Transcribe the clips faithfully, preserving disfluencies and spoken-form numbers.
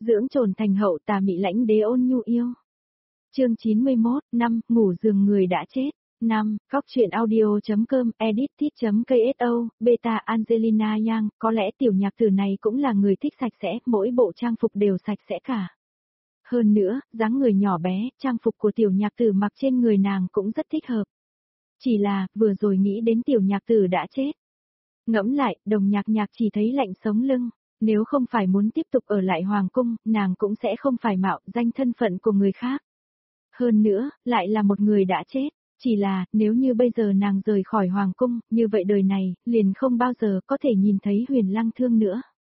dưỡng trồn thành hậu tà mị lãnh đế ôn nhu yêu. Chương chín mươi mốt, năm, ngủ giường người đã chết. năm, Cóc truyện audio.com, editit.kso, beta Angelina Yang, có lẽ tiểu nhạc tử này cũng là người thích sạch sẽ, mỗi bộ trang phục đều sạch sẽ cả. Hơn nữa, dáng người nhỏ bé, trang phục của tiểu nhạc tử mặc trên người nàng cũng rất thích hợp. Chỉ là, vừa rồi nghĩ đến tiểu nhạc tử đã chết. Ngẫm lại, đồng nhạc nhạc chỉ thấy lạnh sống lưng. Nếu không phải muốn tiếp tục ở lại hoàng cung, nàng cũng sẽ không phải mạo danh thân phận của người khác. Hơn nữa, lại là một người đã chết. Chỉ là, nếu như bây giờ nàng rời khỏi hoàng cung, như vậy đời này, liền không bao giờ có thể nhìn thấy Huyền Lăng Thương nữa.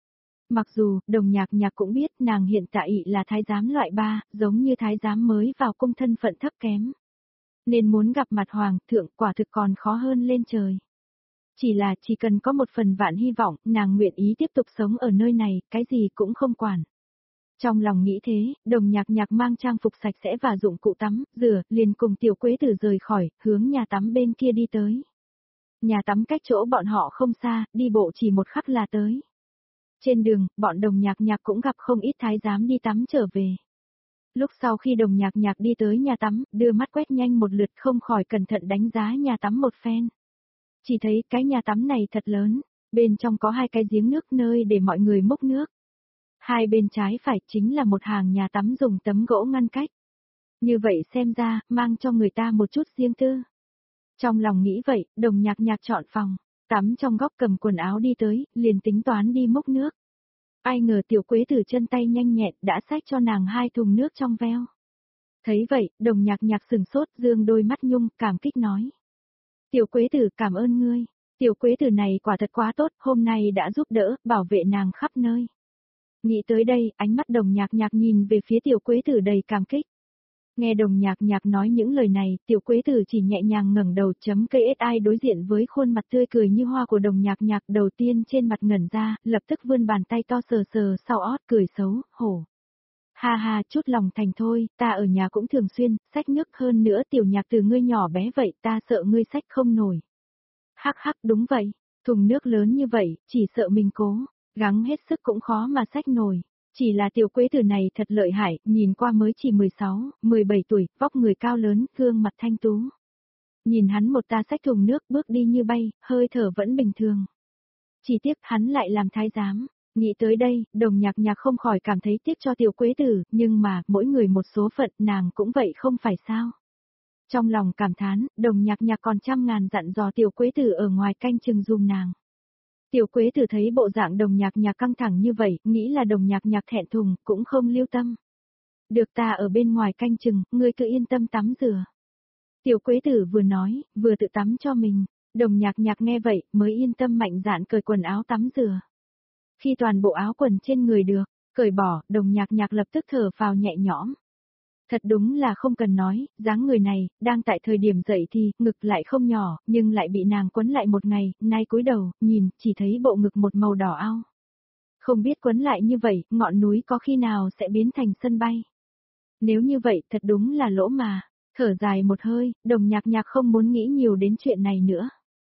Mặc dù, đồng nhạc nhạc cũng biết nàng hiện tại là thái giám loại ba, giống như thái giám mới vào cung thân phận thấp kém. Nên muốn gặp mặt hoàng thượng quả thực còn khó hơn lên trời. Chỉ là chỉ cần có một phần vạn hy vọng, nàng nguyện ý tiếp tục sống ở nơi này, cái gì cũng không quản. Trong lòng nghĩ thế, đồng nhạc nhạc mang trang phục sạch sẽ và dụng cụ tắm, rửa, liền cùng tiểu quế tử rời khỏi, hướng nhà tắm bên kia đi tới. Nhà tắm cách chỗ bọn họ không xa, đi bộ chỉ một khắc là tới. Trên đường, bọn đồng nhạc nhạc cũng gặp không ít thái giám đi tắm trở về. Lúc sau khi đồng nhạc nhạc đi tới nhà tắm, đưa mắt quét nhanh một lượt không khỏi cẩn thận đánh giá nhà tắm một phen. Chỉ thấy cái nhà tắm này thật lớn, bên trong có hai cái giếng nước nơi để mọi người múc nước. Hai bên trái phải chính là một hàng nhà tắm dùng tấm gỗ ngăn cách. Như vậy xem ra, mang cho người ta một chút riêng tư. Trong lòng nghĩ vậy, đồng nhạc nhạc chọn phòng, tắm trong góc cầm quần áo đi tới, liền tính toán đi múc nước. Ai ngờ tiểu quế tử chân tay nhanh nhẹn đã xách cho nàng hai thùng nước trong veo. Thấy vậy, đồng nhạc nhạc sừng sốt dương đôi mắt nhung, cảm kích nói. Tiểu quế tử cảm ơn ngươi, tiểu quế tử này quả thật quá tốt, hôm nay đã giúp đỡ, bảo vệ nàng khắp nơi. Nghĩ tới đây, ánh mắt đồng nhạc nhạc nhìn về phía tiểu quế tử đầy cảm kích. Nghe đồng nhạc nhạc nói những lời này, tiểu quế tử chỉ nhẹ nhàng ngẩng đầu chấm cây ét i đối diện với khuôn mặt tươi cười như hoa của đồng nhạc nhạc đầu tiên trên mặt ngẩn ra, lập tức vươn bàn tay to sờ sờ sau ót cười xấu, hổ. Ha ha, chút lòng thành thôi, ta ở nhà cũng thường xuyên, xách nước hơn nữa tiểu nhạc từ ngươi nhỏ bé vậy, ta sợ ngươi xách không nổi. Hắc hắc đúng vậy, thùng nước lớn như vậy, chỉ sợ mình cố, gắng hết sức cũng khó mà xách nổi. Chỉ là tiểu quế tử này thật lợi hại, nhìn qua mới chỉ mười sáu, mười bảy tuổi, vóc người cao lớn, gương mặt thanh tú. Nhìn hắn một ta xách thùng nước bước đi như bay, hơi thở vẫn bình thường. Chỉ tiếc hắn lại làm thái giám. Nghĩ tới đây, đồng nhạc nhạc không khỏi cảm thấy tiếc cho tiểu quế tử, nhưng mà, mỗi người một số phận, nàng cũng vậy không phải sao. Trong lòng cảm thán, đồng nhạc nhạc còn trăm ngàn dặn dò tiểu quế tử ở ngoài canh chừng dùm nàng. Tiểu quế tử thấy bộ dạng đồng nhạc nhạc căng thẳng như vậy, nghĩ là đồng nhạc nhạc thẹn thùng, cũng không lưu tâm. Được ta ở bên ngoài canh chừng, ngươi cứ yên tâm tắm rửa. Tiểu quế tử vừa nói, vừa tự tắm cho mình, đồng nhạc nhạc nghe vậy, mới yên tâm mạnh dạn cởi quần áo tắm rửa. Khi toàn bộ áo quần trên người được, cởi bỏ, đồng nhạc nhạc lập tức thở phào nhẹ nhõm. Thật đúng là không cần nói, dáng người này, đang tại thời điểm dậy thì, ngực lại không nhỏ, nhưng lại bị nàng quấn lại một ngày, nay cúi đầu, nhìn, chỉ thấy bộ ngực một màu đỏ ao. Không biết quấn lại như vậy, ngọn núi có khi nào sẽ biến thành sân bay. Nếu như vậy, thật đúng là lỗ mà, thở dài một hơi, đồng nhạc nhạc không muốn nghĩ nhiều đến chuyện này nữa.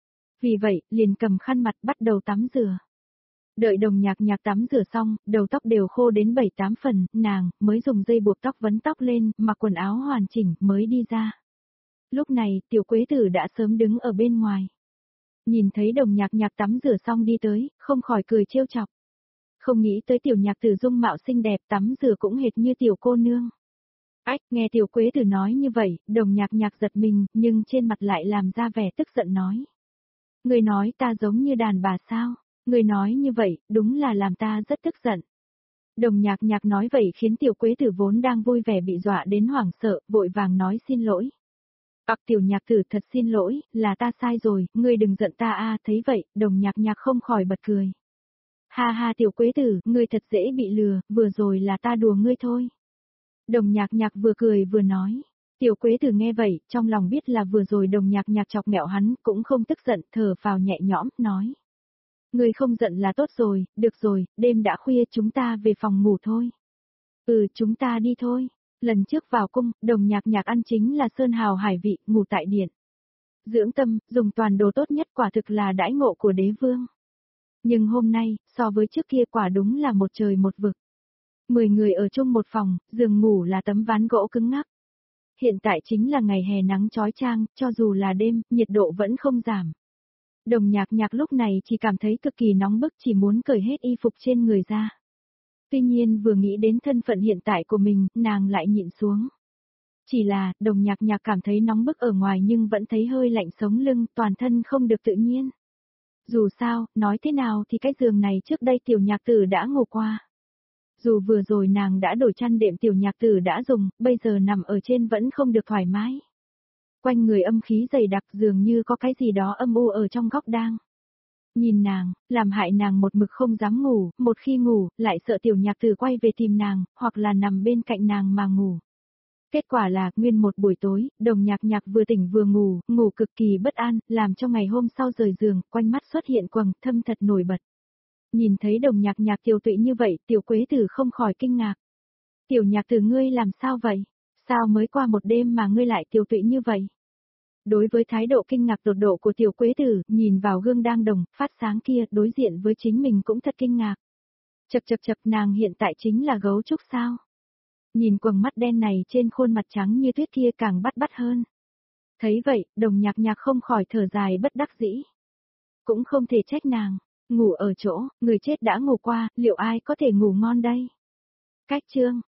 Vì vậy, liền cầm khăn mặt bắt đầu tắm rửa. Đợi đồng nhạc nhạc tắm rửa xong, đầu tóc đều khô đến bảy tám phần, nàng mới dùng dây buộc tóc vấn tóc lên, mặc quần áo hoàn chỉnh mới đi ra. Lúc này, tiểu quế tử đã sớm đứng ở bên ngoài. Nhìn thấy đồng nhạc nhạc tắm rửa xong đi tới, không khỏi cười trêu chọc. Không nghĩ tới tiểu nhạc tử dung mạo xinh đẹp tắm rửa cũng hệt như tiểu cô nương. Ách, nghe tiểu quế tử nói như vậy, đồng nhạc nhạc giật mình, nhưng trên mặt lại làm ra vẻ tức giận nói. Người nói ta giống như đàn bà sao? Người nói như vậy, đúng là làm ta rất tức giận. Đồng nhạc nhạc nói vậy khiến tiểu quế tử vốn đang vui vẻ bị dọa đến hoảng sợ, vội vàng nói xin lỗi. Ặc tiểu nhạc tử thật xin lỗi, là ta sai rồi, ngươi đừng giận ta a. Thấy vậy, đồng nhạc nhạc không khỏi bật cười. Ha ha tiểu quế tử, ngươi thật dễ bị lừa, vừa rồi là ta đùa ngươi thôi. Đồng nhạc nhạc vừa cười vừa nói. Tiểu quế tử nghe vậy, trong lòng biết là vừa rồi đồng nhạc nhạc chọc mẹo hắn, cũng không tức giận, thở phào nhẹ nhõm, nói. Người không giận là tốt rồi, được rồi, đêm đã khuya chúng ta về phòng ngủ thôi. Ừ, chúng ta đi thôi. Lần trước vào cung, đồng nhạc nhạc ăn chính là sơn hào hải vị, ngủ tại điện. Dưỡng tâm, dùng toàn đồ tốt nhất quả thực là đãi ngộ của đế vương. Nhưng hôm nay, so với trước kia quả đúng là một trời một vực. Mười người ở chung một phòng, giường ngủ là tấm ván gỗ cứng ngắc. Hiện tại chính là ngày hè nắng chói chang, cho dù là đêm, nhiệt độ vẫn không giảm. Đồng Nhạc Nhạc lúc này chỉ cảm thấy cực kỳ nóng bức, chỉ muốn cởi hết y phục trên người ra. Tuy nhiên vừa nghĩ đến thân phận hiện tại của mình, nàng lại nhịn xuống. Chỉ là, Đồng Nhạc Nhạc cảm thấy nóng bức ở ngoài nhưng vẫn thấy hơi lạnh sống lưng, toàn thân không được tự nhiên. Dù sao, nói thế nào thì cái giường này trước đây Tiểu Nhạc Tử đã ngủ qua. Dù vừa rồi nàng đã đổi chăn đệm Tiểu Nhạc Tử đã dùng, bây giờ nằm ở trên vẫn không được thoải mái. Quanh người âm khí dày đặc, dường như có cái gì đó âm u ở trong góc đang nhìn nàng, làm hại nàng một mực không dám ngủ, một khi ngủ, lại sợ Tiểu Nhạc Tử quay về tìm nàng, hoặc là nằm bên cạnh nàng mà ngủ. Kết quả là, nguyên một buổi tối, Đồng Nhạc Nhạc vừa tỉnh vừa ngủ, ngủ cực kỳ bất an, làm cho ngày hôm sau rời giường, quanh mắt xuất hiện quầng thâm thật nổi bật. Nhìn thấy Đồng Nhạc Nhạc tiều tụy như vậy, Tiểu Quế Tử không khỏi kinh ngạc. Tiểu Nhạc Tử ngươi làm sao vậy? Sao mới qua một đêm mà ngươi lại tiều tụy như vậy? Đối với thái độ kinh ngạc tột độ của Tiểu Quế Tử, nhìn vào gương đang đồng, phát sáng kia, đối diện với chính mình cũng thật kinh ngạc. Chập chập chập, nàng hiện tại chính là gấu trúc sao? Nhìn quầng mắt đen này trên khuôn mặt trắng như tuyết kia càng bắt bắt hơn. Thấy vậy, Đồng Nhạc Nhạc không khỏi thở dài bất đắc dĩ. Cũng không thể trách nàng, ngủ ở chỗ, người chết đã ngủ qua, liệu ai có thể ngủ ngon đây? Cách chương